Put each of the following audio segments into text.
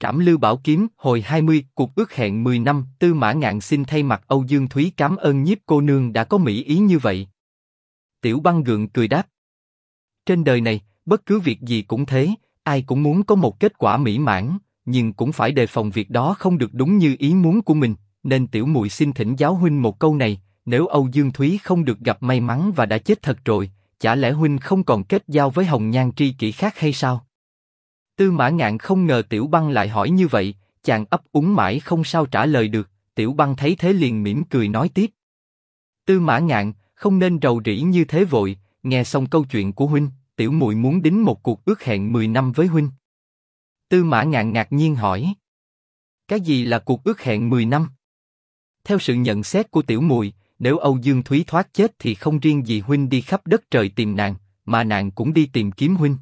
Trảm Lưu Bảo Kiếm hồi 20, cuộc ước hẹn 10 năm. Tư Mã Ngạn xin thay mặt Âu Dương Thúy cảm ơn Nhiếp cô nương đã có mỹ ý như vậy. Tiểu Băng gượng cười đáp. Trên đời này, bất cứ việc gì cũng thế, ai cũng muốn có một kết quả mỹ mãn, nhưng cũng phải đề phòng việc đó không được đúng như ý muốn của mình, nên tiểu muội xin thỉnh giáo huynh một câu này, nếu Âu Dương Thúy không được gặp may mắn và đã chết thật rồi, chả lẽ huynh không còn kết giao với hồng nhan tri kỷ khác hay sao? Tư Mã Ngạn không ngờ Tiểu Băng lại hỏi như vậy, chàng ấp úng mãi không sao trả lời được. Tiểu Băng thấy thế liền mỉm cười nói tiếp. Tư Mã Ngạn, không nên rầu rĩ như thế vội. Nghe xong câu chuyện của huynh, tiểu muội muốn đính một cuộc ước hẹn 10 năm với huynh. Tư Mã Ngạn ngạc nhiên hỏi. Cái gì là cuộc ước hẹn 10 năm? Theo sự nhận xét của tiểu muội, nếu Âu Dương Thúy thoát chết thì không riêng gì huynh đi khắp đất trời tìm nàng, mà nàng cũng đi tìm kiếm huynh.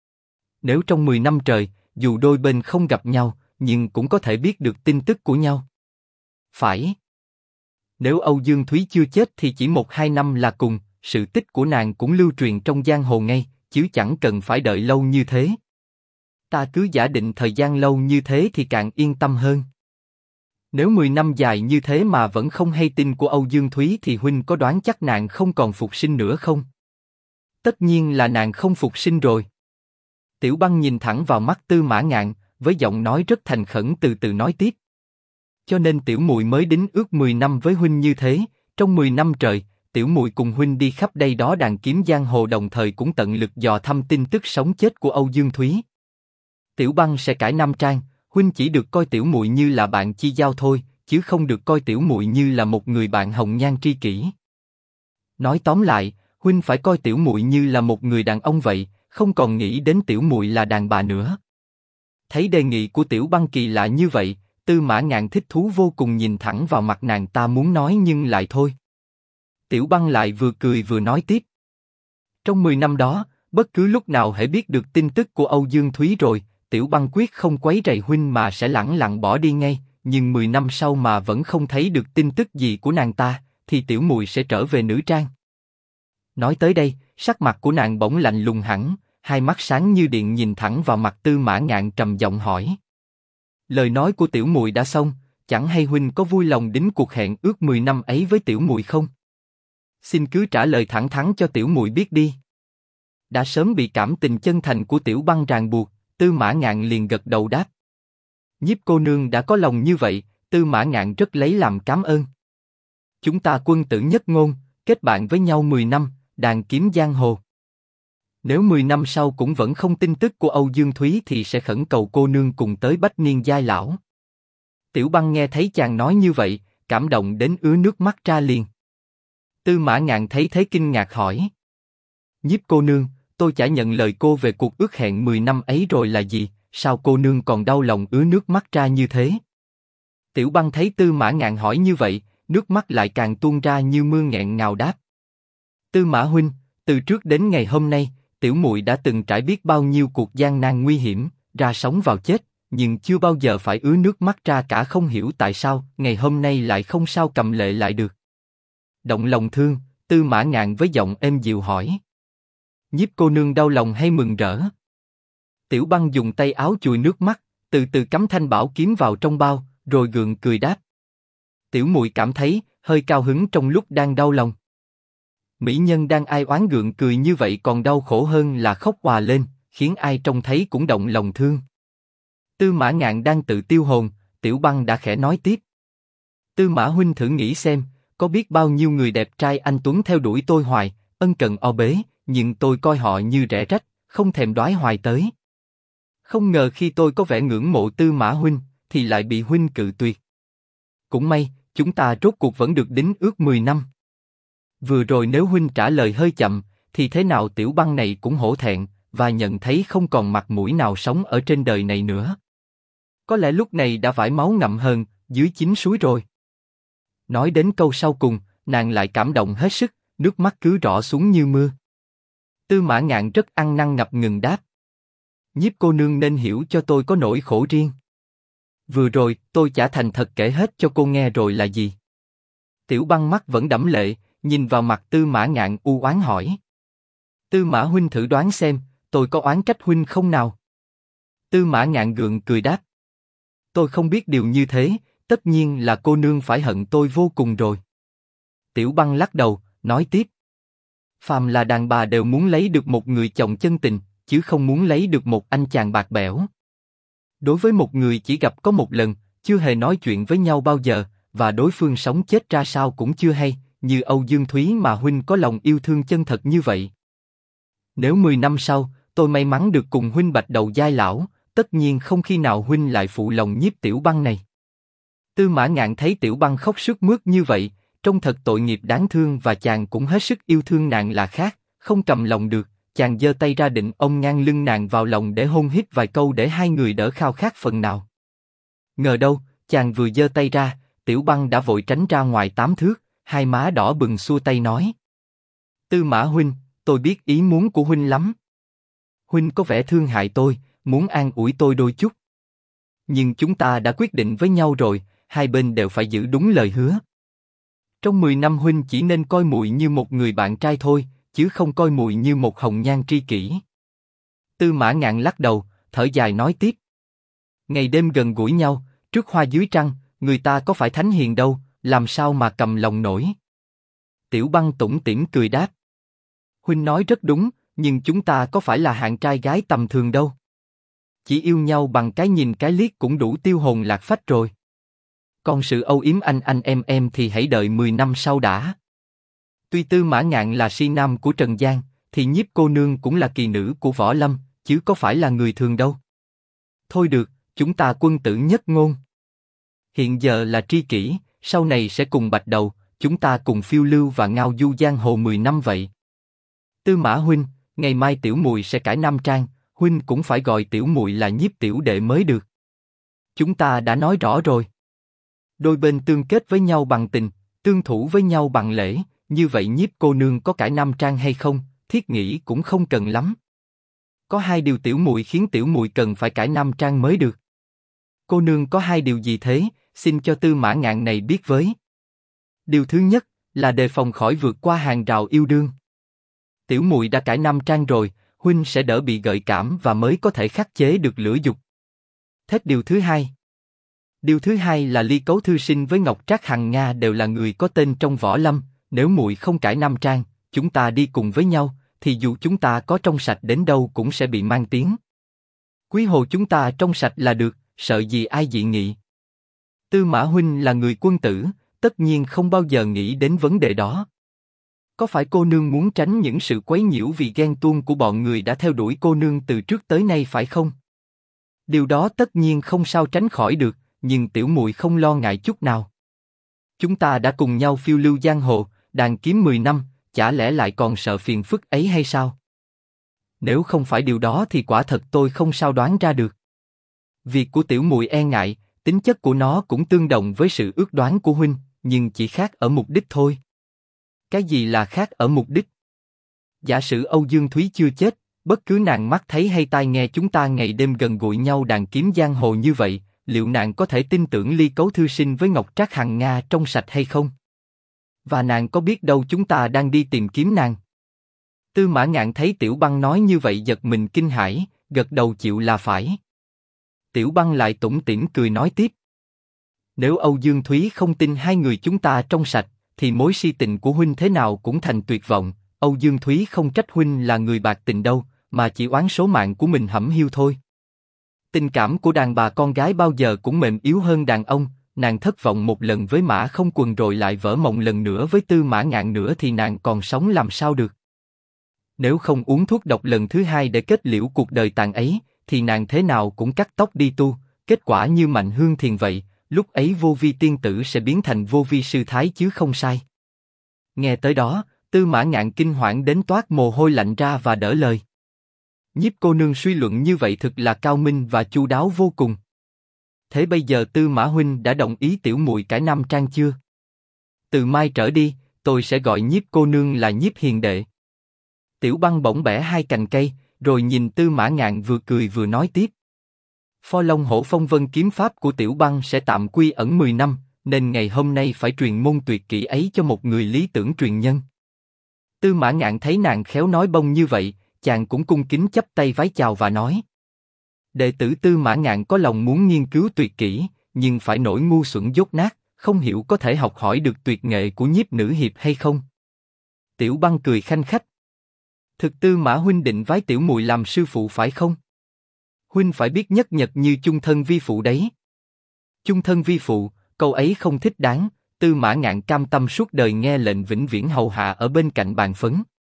Nếu trong 10 năm trời, dù đôi bên không gặp nhau, nhưng cũng có thể biết được tin tức của nhau. Phải. Nếu Âu Dương Thúy chưa chết thì chỉ 1-2 năm là cùng, sự tích của nàng cũng lưu truyền trong giang hồ ngay, chứ chẳng cần phải đợi lâu như thế. Ta cứ giả định thời gian lâu như thế thì càng yên tâm hơn. Nếu 10 năm dài như thế mà vẫn không hay tin của Âu Dương Thúy thì huynh có đoán chắc nàng không còn phục sinh nữa không? Tất nhiên là nàng không phục sinh rồi. Tiểu Băng nhìn thẳng vào mắt Tư Mã Ngạn, với giọng nói rất thành khẩn từ từ nói tiếp. Cho nên tiểu muội mới đính ước 10 năm với huynh như thế, trong 10 năm trời, tiểu muội cùng huynh đi khắp đây đó đàn kiếm giang hồ đồng thời cũng tận lực dò thăm tin tức sống chết của Âu Dương Thúy. Tiểu Băng sẽ cải nam trang, huynh chỉ được coi tiểu muội như là bạn chi giao thôi, chứ không được coi tiểu muội như là một người bạn hồng nhan tri kỷ. Nói tóm lại, huynh phải coi tiểu muội như là một người đàn ông vậy, không còn nghĩ đến tiểu muội là đàn bà nữa. Thấy đề nghị của Tiểu Băng kỳ lạ như vậy, Tư Mã Ngạn thích thú vô cùng nhìn thẳng vào mặt nàng ta muốn nói nhưng lại thôi. Tiểu Băng lại vừa cười vừa nói tiếp. Trong 10 năm đó, bất cứ lúc nào hễ biết được tin tức của Âu Dương Thúy rồi, Tiểu Băng quyết không quấy rầy huynh mà sẽ lẳng lặng bỏ đi ngay. Nhưng 10 năm sau mà vẫn không thấy được tin tức gì của nàng ta, thì tiểu muội sẽ trở về nữ trang. Nói tới đây, sắc mặt của nàng bỗng lạnh lùng hẳn, hai mắt sáng như điện nhìn thẳng vào mặt Tư Mã Ngạn trầm giọng hỏi. Lời nói của tiểu muội đã xong, chẳng hay huynh có vui lòng đính cuộc hẹn ước 10 năm ấy với tiểu muội không? Xin cứ trả lời thẳng thắn cho tiểu muội biết đi. Đã sớm bị cảm tình chân thành của Tiểu Băng ràng buộc, Tư Mã Ngạn liền gật đầu đáp. Nhiếp cô nương đã có lòng như vậy, Tư Mã Ngạn rất lấy làm cảm ơn. Chúng ta quân tử nhất ngôn, kết bạn với nhau 10 năm, đàn kiếm giang hồ. Nếu 10 năm sau cũng vẫn không tin tức của Âu Dương Thúy thì sẽ khẩn cầu cô nương cùng tới Bách Niên giai lão. Tiểu Băng nghe thấy chàng nói như vậy, cảm động đến ứa nước mắt ra liền. Tư Mã Ngạn thấy thế kinh ngạc hỏi. Nhiếp cô nương, tôi chả nhận lời cô về cuộc ước hẹn 10 năm ấy rồi là gì, sao cô nương còn đau lòng ứa nước mắt ra như thế? Tiểu Băng thấy Tư Mã Ngạn hỏi như vậy, nước mắt lại càng tuôn ra như mưa nghẹn ngào đáp. Tư Mã huynh, từ trước đến ngày hôm nay, tiểu muội đã từng trải biết bao nhiêu cuộc gian nan nguy hiểm, ra sống vào chết, nhưng chưa bao giờ phải ứa nước mắt ra cả, không hiểu tại sao ngày hôm nay lại không sao cầm lệ lại được. Động lòng thương, Tư Mã Ngạn với giọng êm dịu hỏi. Nhiếp cô nương đau lòng hay mừng rỡ? Tiểu Băng dùng tay áo chùi nước mắt, từ từ cắm thanh bảo kiếm vào trong bao, rồi gượng cười đáp. Tiểu muội cảm thấy hơi cao hứng trong lúc đang đau lòng. Mỹ nhân đang ai oán gượng cười như vậy còn đau khổ hơn là khóc òa lên, khiến ai trông thấy cũng động lòng thương. Tư Mã Ngạn đang tự tiêu hồn, Tiểu Băng đã khẽ nói tiếp. Tư Mã huynh thử nghĩ xem, có biết bao nhiêu người đẹp trai anh tuấn theo đuổi tôi hoài, ân cần o bế, nhưng tôi coi họ như rẻ rách, không thèm đoái hoài tới. Không ngờ khi tôi có vẻ ngưỡng mộ Tư Mã huynh, thì lại bị huynh cự tuyệt. Cũng may, chúng ta rốt cuộc vẫn được đính ước 10 năm. Vừa rồi nếu huynh trả lời hơi chậm, thì thế nào Tiểu Băng này cũng hổ thẹn, và nhận thấy không còn mặt mũi nào sống ở trên đời này nữa. Có lẽ lúc này đã phải máu ngậm hơn, dưới chín suối rồi. Nói đến câu sau cùng, nàng lại cảm động hết sức, nước mắt cứ rỏ xuống như mưa. Tư Mã Ngạn rất ăn năn ngập ngừng đáp. Nhiếp cô nương nên hiểu cho tôi có nỗi khổ riêng. Vừa rồi, tôi chả thành thật kể hết cho cô nghe rồi là gì. Tiểu Băng mắt vẫn đẫm lệ, nhìn vào mặt Tư Mã Ngạn u oán hỏi. Tư Mã huynh thử đoán xem, tôi có oán trách huynh không nào? Tư Mã Ngạn gượng cười đáp. Tôi không biết điều như thế, tất nhiên là cô nương phải hận tôi vô cùng rồi. Tiểu Băng lắc đầu, nói tiếp. Phàm là đàn bà đều muốn lấy được một người chồng chân tình, chứ không muốn lấy được một anh chàng bạc bẽo. Đối với một người chỉ gặp có một lần, chưa hề nói chuyện với nhau bao giờ, và đối phương sống chết ra sao cũng chưa hay, như Âu Dương Thúy mà huynh có lòng yêu thương chân thật như vậy. Nếu 10 năm sau, tôi may mắn được cùng huynh bạch đầu giai lão, tất nhiên không khi nào huynh lại phụ lòng Nhiếp Tiểu Băng này. Tư Mã Ngạn thấy Tiểu Băng khóc sướt mướt như vậy, trông thật tội nghiệp đáng thương và chàng cũng hết sức yêu thương nàng là khác, không cầm lòng được, chàng giơ tay ra định ôm ngang lưng nàng vào lòng để hôn hít vài câu để hai người đỡ khao khát phần nào. Ngờ đâu, chàng vừa giơ tay ra, Tiểu Băng đã vội tránh ra ngoài 8 thước, hai má đỏ bừng xua tay nói: Tư Mã huynh, tôi biết ý muốn của huynh lắm. Huynh có vẻ thương hại tôi, muốn an ủi tôi đôi chút. Nhưng chúng ta đã quyết định với nhau rồi, hai bên đều phải giữ đúng lời hứa. Trong 10 năm huynh chỉ nên coi muội như một người bạn trai thôi, chứ không coi muội như một hồng nhan tri kỷ. Tư Mã Ngạn lắc đầu, thở dài nói tiếp: Ngày đêm gần gũi nhau, trước hoa dưới trăng, người ta có phải thánh hiền đâu, làm sao mà cầm lòng nổi. Tiểu Băng tủm tỉm cười đáp: Huynh nói rất đúng, nhưng chúng ta có phải là hạng trai gái tầm thường đâu. Chỉ yêu nhau bằng cái nhìn cái liếc cũng đủ tiêu hồn lạc phách rồi. Còn sự âu yếm anh em thì hãy đợi 10 năm sau đã. Tuy Tư Mã Ngạn là si nam của Trần gian, thì Nhiếp cô nương cũng là kỳ nữ của võ lâm, chứ có phải là người thường đâu. Thôi được, chúng ta quân tử nhất ngôn. Hiện giờ là tri kỷ, sau này sẽ cùng bạch đầu, chúng ta cùng phiêu lưu và ngao du giang hồ 10 năm vậy. Tư Mã huynh, ngày mai tiểu muội sẽ cải nam trang, huynh cũng phải gọi tiểu muội là Nhiếp tiểu đệ mới được. Chúng ta đã nói rõ rồi. Đôi bên tương kết với nhau bằng tình, tương thủ với nhau bằng lễ, như vậy Nhiếp cô nương có cải nam trang hay không, thiết nghĩ cũng không cần lắm. Có hai điều tiểu muội khiến tiểu muội cần phải cải nam trang mới được. Cô nương có hai điều gì thế, xin cho Tư Mã Ngạn này biết với. Điều thứ nhất là đề phòng khỏi vượt qua hàng rào yêu đương. Tiểu muội đã cải nam trang rồi, huynh sẽ đỡ bị gợi cảm và mới có thể khắc chế được lửa dục. Thế điều thứ hai. Điều thứ hai là Ly Cấu thư sinh với Ngọc Trác Hằng Nga đều là người có tên trong võ lâm, nếu muội không cải nam trang, chúng ta đi cùng với nhau, thì dù chúng ta có trong sạch đến đâu cũng sẽ bị mang tiếng. Quý hồ chúng ta trong sạch là được, sợ gì ai dị nghị. Tư Mã huynh là người quân tử, tất nhiên không bao giờ nghĩ đến vấn đề đó. Có phải cô nương muốn tránh những sự quấy nhiễu vì ghen tuông của bọn người đã theo đuổi cô nương từ trước tới nay phải không? Điều đó tất nhiên không sao tránh khỏi được, nhưng tiểu muội không lo ngại chút nào. Chúng ta đã cùng nhau phiêu lưu giang hồ, đàn kiếm 10 năm, chả lẽ lại còn sợ phiền phức ấy hay sao? Nếu không phải điều đó thì quả thật tôi không sao đoán ra được. Việc của tiểu muội e ngại, tính chất của nó cũng tương đồng với sự ước đoán của huynh, nhưng chỉ khác ở mục đích thôi. Cái gì là khác ở mục đích? Giả sử Âu Dương Thúy chưa chết, bất cứ nàng mắt thấy hay tai nghe chúng ta ngày đêm gần gũi nhau đàn kiếm giang hồ như vậy, liệu nàng có thể tin tưởng Ly Cấu thư sinh với Ngọc Trác Hằng Nga trong sạch hay không? Và nàng có biết đâu chúng ta đang đi tìm kiếm nàng? Tư Mã Ngạn thấy Tiểu Băng nói như vậy giật mình kinh hãi, gật đầu chịu là phải. Tiểu Băng lại tủm tỉm cười nói tiếp: Nếu Âu Dương Thúy không tin hai người chúng ta trong sạch, thì mối si tình của huynh thế nào cũng thành tuyệt vọng. Âu Dương Thúy không trách huynh là người bạc tình đâu, mà chỉ oán số mạng của mình hẩm hiu thôi. Tình cảm của đàn bà con gái bao giờ cũng mềm yếu hơn đàn ông. Nàng thất vọng một lần với Mã Không Quần rồi lại vỡ mộng lần nữa với Tư Mã Ngạn nữa thì nàng còn sống làm sao được? Nếu không uống thuốc độc lần thứ hai để kết liễu cuộc đời tàn ấy, thì nàng thế nào cũng cắt tóc đi tu. Kết quả như Mạnh Hương Thiền vậy, lúc ấy Vô Vi tiên tử sẽ biến thành Vô Vi sư thái chứ không sai. Nghe tới đó, Tư Mã Ngạn kinh hoảng đến toát mồ hôi lạnh ra và đỡ lời. Nhiếp cô nương suy luận như vậy thực là cao minh và chu đáo vô cùng. Thế bây giờ Tư Mã huynh đã đồng ý tiểu muội cải nam trang chưa? Từ mai trở đi, tôi sẽ gọi Nhiếp cô nương là Nhiếp hiền đệ. Tiểu Băng bỗng bẻ hai cành cây, rồi nhìn Tư Mã Ngạn vừa cười vừa nói tiếp. Phò Long Hổ Phong Vân kiếm pháp của Tiểu Băng sẽ tạm quy ẩn 10 năm, nên ngày hôm nay phải truyền môn tuyệt kỹ ấy cho một người lý tưởng truyền nhân. Tư Mã Ngạn thấy nàng khéo nói bông như vậy, chàng cũng cung kính chắp tay vái chào và nói: Đệ tử Tư Mã Ngạn có lòng muốn nghiên cứu tuyệt kỹ, nhưng phải nổi ngu xuẩn dốt nát, không hiểu có thể học hỏi được tuyệt nghệ của Nhiếp Nữ hiệp hay không. Tiểu Băng cười khanh khách. Thực Tư Mã huynh định vái tiểu muội làm sư phụ phải không? Huynh phải biết nhất nhật như chung thân vi phụ đấy. Chung thân vi phụ, câu ấy không thích đáng. Tư Mã Ngạn cam tâm suốt đời nghe lệnh vĩnh viễn hầu hạ ở bên cạnh bàn phấn.